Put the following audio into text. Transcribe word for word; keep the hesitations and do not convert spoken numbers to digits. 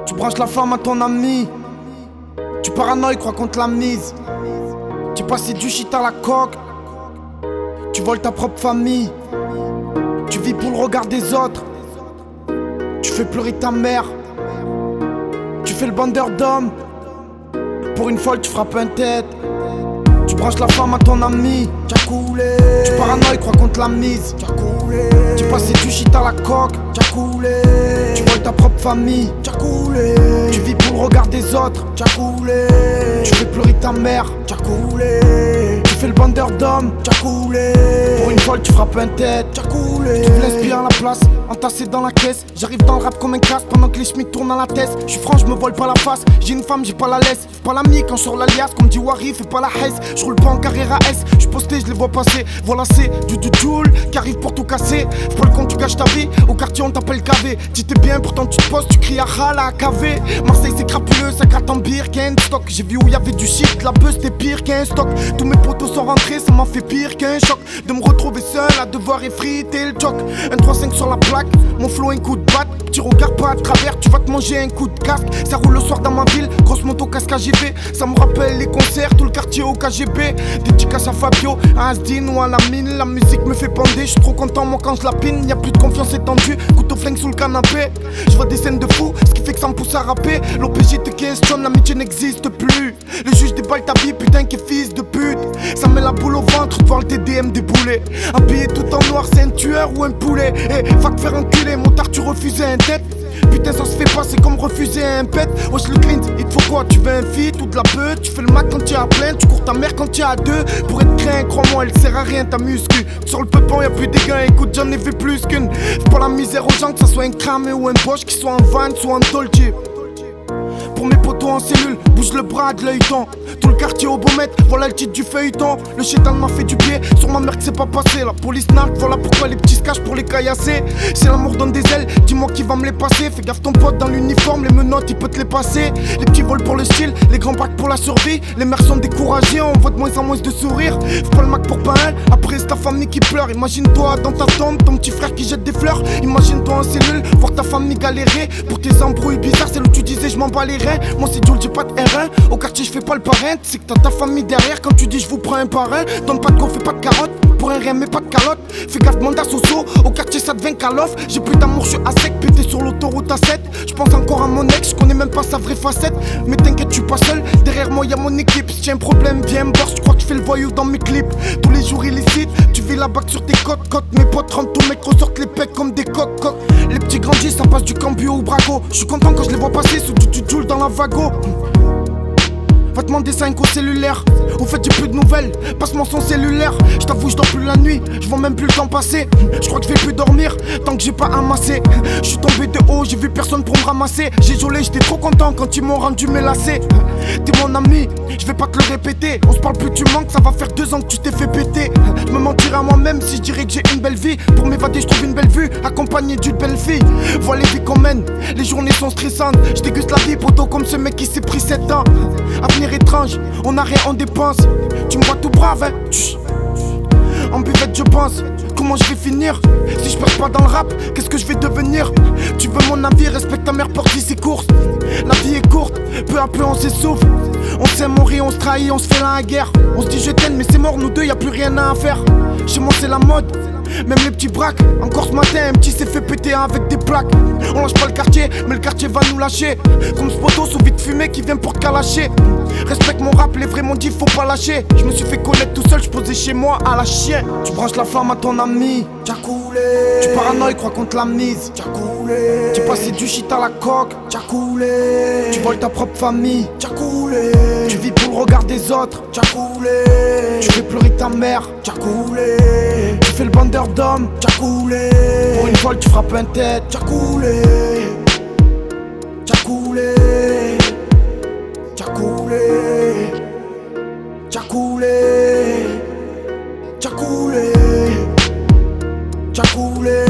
Tu branches la flamme à ton ami. Tu paranoïes, crois qu'on te l'a mise. Tu passes du shit à la coque. Tu voles ta propre famille. Tu vis pour le regard des autres. Tu fais pleurer ta mère. Tu fais le bandeur d'homme. Pour une folle tu frappes un tête. Tu branches la femme à ton ami. T'as coulé. Tu paranoïes, crois qu'on te l'a mise. T'as coulé. Tu passes du shit à la coque. T'as coulé. Tu voles ta propre famille. T'as coulé. Tu vis pour le regard des autres. T'as coulé. Tu fais pleurer ta mère. T'as coulé. Tu fais le bandeur d'homme. T'as coulé. Pour une folle tu frappes un tête. T'as coulé. Tu me laisses bien à la place, entassé dans la caisse. J'arrive dans le rap comme un casse pendant que les schmitts tournent à la tête. J'suis franc, j'me vole pas la face. J'ai une femme, j'ai pas la laisse. Fais pas l'ami quand j'sors l'alias. Comme dit Wari, fais pas la haisse. J'roule pas en carrière à S. J'suis posté, j'les vois passer. Voilà, c'est du du joule qui arrive pour tout casser. Fais pas le compte, tu gâches ta vie. Au quartier, on t'appelle K V. Tu t'es bien, pourtant tu te poses, tu cries à Ral à K V. Marseille, c'est crapuleux, ça gratte en bière qu'un stock. J'ai vu où y'avait du shit, la buzz c'était pire qu'un stock. Tous mes potos sont rentrés, ça m'a fait pire qu'un choc. De me retrouver seul à devoir effriter le choc. Un trois cinq sur la plaque, mon flow un coup de batte. Petit regard pas à travers, tu vas te manger un coup de casque. Ça roule le soir dans ma ville, grosse moto casque K G V. Ça me rappelle les concerts, tout le quartier au K G B. Dédicace à Fabio, à Asdin ou à la mine. La musique me fait bander, je suis trop content moi quand je la pine. Y'a plus de confiance étendue, couteau flingue sous le canapé. Je vois des scènes de fou, ce qui fait que ça me pousse à rapper. L'O P J te questionne, l'amitié n'existe plus. Le juge déballe ta vie, putain qui est fils de pute. Ça met la boule au ventre de voir le T D M débouler. Habillé tout en noir, c'est un tueur ou un poulet. Eh, va te faire enculer, motard tu refusais un tête. Putain ça se fait pas, c'est comme refuser un pet. Wesh le Clint, il te faut quoi? Tu veux un feat ou de la beuh? Tu fais le mat quand tu à plein, tu cours ta mère quand tu à deux. Pour être craint, crois-moi, elle sert à rien ta muscu. Sur le peupon y'a plus des gains, écoute j'en ai vu plus qu'une. Fais pas la misère aux gens, que ça soit un cramé ou un Bosch, qui soit en van ou en Dolce. Pour mes potos en cellule, bouge le bras de l'œilleton. Tout le quartier au beau mètre, voilà le titre du feuilleton. Le chétan m'a fait du pied, sur ma mère que c'est pas passé. La police narque, voilà pourquoi les petits se cachent pour les caillasser. Si l'amour donne des ailes, dis-moi qui va me les passer. Fais gaffe ton pote dans l'uniforme, les menottes il peut te les passer. Les petits volent pour le style, les grands bacs pour la survie. Les mères sont découragées, on voit de moins en moins de sourires. Fais pas le Mac pour pas un, après c'est ta famille qui pleure. Imagine-toi dans ta tombe, ton petit frère qui jette des fleurs. Imagine-toi en cellule, voir ta famille galérer. Pour tes embrouilles bizarres, c'est où tu disais je m'en bats les reins. Moi c'est Jules, j'ai pas de R un. Au quartier je fais pas le parrain. Tu sais que t'as ta famille derrière quand tu dis je vous prends un parrain. Donne pas de go, fais pas de carotte. Pour un rien mais pas de calotte. Fais gaffe, demande à Soso. Au quartier ça devient calof. J'ai plus d'amour, je suis à sec. Pété sur l'autoroute à sept. Je pense encore à mon ex, je connais même pas sa vraie facette. Mais t'inquiète, je suis pas seul. Derrière moi y'a mon équipe. Si j'ai un problème, viens me voir. Je crois que je fais le voyou dans mes clips. Tous les jours illicite. Tu vis la bague sur tes côtes, côtes. Mes potes rentrent, tous mecs ressortent les pecs comme des coques, coques. Les petits grandissent, ça passe du cambio au braco. Je suis content quand je les vois passer sous du Joule dans la vago. Va demander cinq au cellulaire. Au fait j'ai plus de nouvelles, passe-moi son cellulaire. Je t'avoue je dors plus la nuit, je vois même plus le temps passer. Je crois que je vais plus dormir tant que j'ai pas amassé. Je suis tombé de haut, j'ai vu personne pour me ramasser. J'ai jolé, j'étais trop content quand ils m'ont rendu mes lacets. T'es mon ami, je vais pas te le répéter. On se parle plus, tu manques, ça va faire deux ans que tu t'es fait péter. Je me mentirais à moi-même si je dirais que j'ai une belle vie. Pour m'évader je trouve une belle vue, accompagné d'une belle fille. Vois les vies qu'on mène, les journées sont stressantes. Je déguste la vie poto comme ce mec qui s'est pris sept ans. Avenir étrange, on a rien, on dépense. Tu me vois tout brave, hein. Tch. En buvette je pense, comment je vais finir? Si je perds pas dans le rap, qu'est-ce que je vais devenir? Tu veux mon avis, respecte ta mère, porte ses courses. La vie est courte, peu à peu on s'essouffle. On s'aime, on rit, on se trahit, on se fait la guerre. On se dit je t'aime mais c'est mort, nous deux y'a plus rien à faire. Chez moi c'est la mode, même les petits braques. Encore ce matin un petit s'est fait péter avec des plaques. On lâche pas le quartier, mais le quartier va nous lâcher. Comme ce poteau sous vide fumé qui vient pour te calacher. Respecte mon rap, les vrais m'ont dit faut pas lâcher. Je me suis fait connaître tout seul, je posais chez moi à la chienne. Tu branches la flamme à ton ami, t'as coulé. Tu paranoïes, crois qu'on te l'a mise, t'as coulé. Tu passes du shit à la coque, t'as coulé. Tu voles ta propre famille, t'as coulé. Tu vis pour le regard des autres, t'as coulé. Tu fais pleurer ta mère, t'as coulé. Tu fais le bandeur d'homme, t'as coulé. Pour une folle tu frappes un tête, t'as coulé. T'as coulé. T'as coulé. T'as coulé. T'as coulé. T'as coulé.